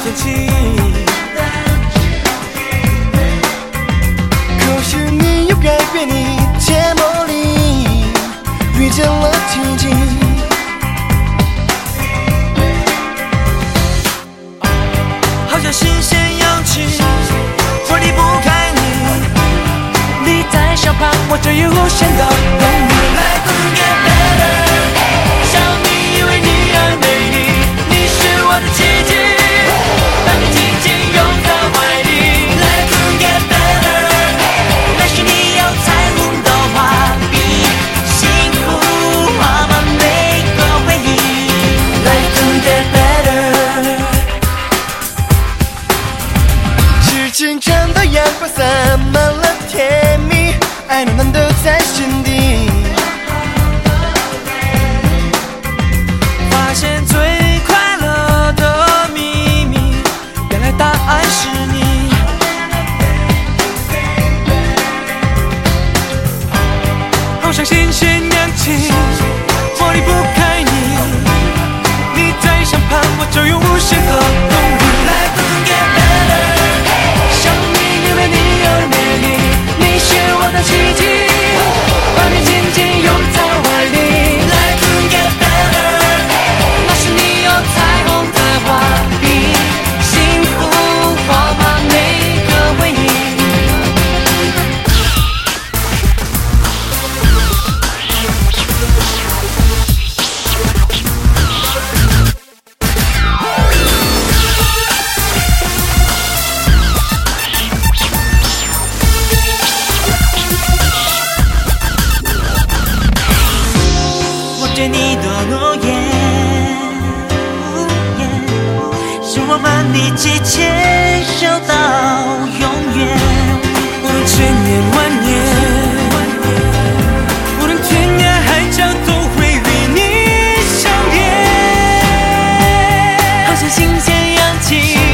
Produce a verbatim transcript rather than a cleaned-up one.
天气。可是你又改变一切魔力，遇见了奇迹。好像新鲜氧气，我离不开你。你在身旁，我就有无限的动力。Life will get better， 想你因为你而美丽，你是我的奇迹，把你紧紧拥在怀里。Life will get better， 那是你有彩虹的画笔，幸福画满每个回忆。Life will get better， 指尖沾到阳光洒满了甜蜜，爱暖暖的在心底。发现最快乐的秘密，原来答案是你。好像新鲜氧气，我离不开你。你在身旁，我就有无限的动力。Life will get better， 想你因为你而美丽，你是我的奇迹，把你紧紧拥在怀里。Life will get better， 那是你有彩虹的画笔，幸福画满每个回忆。对你的诺言，是我们一起牵手到永远。无论千年万年，无论天涯海角，都会与你相连。好像新鲜氧气，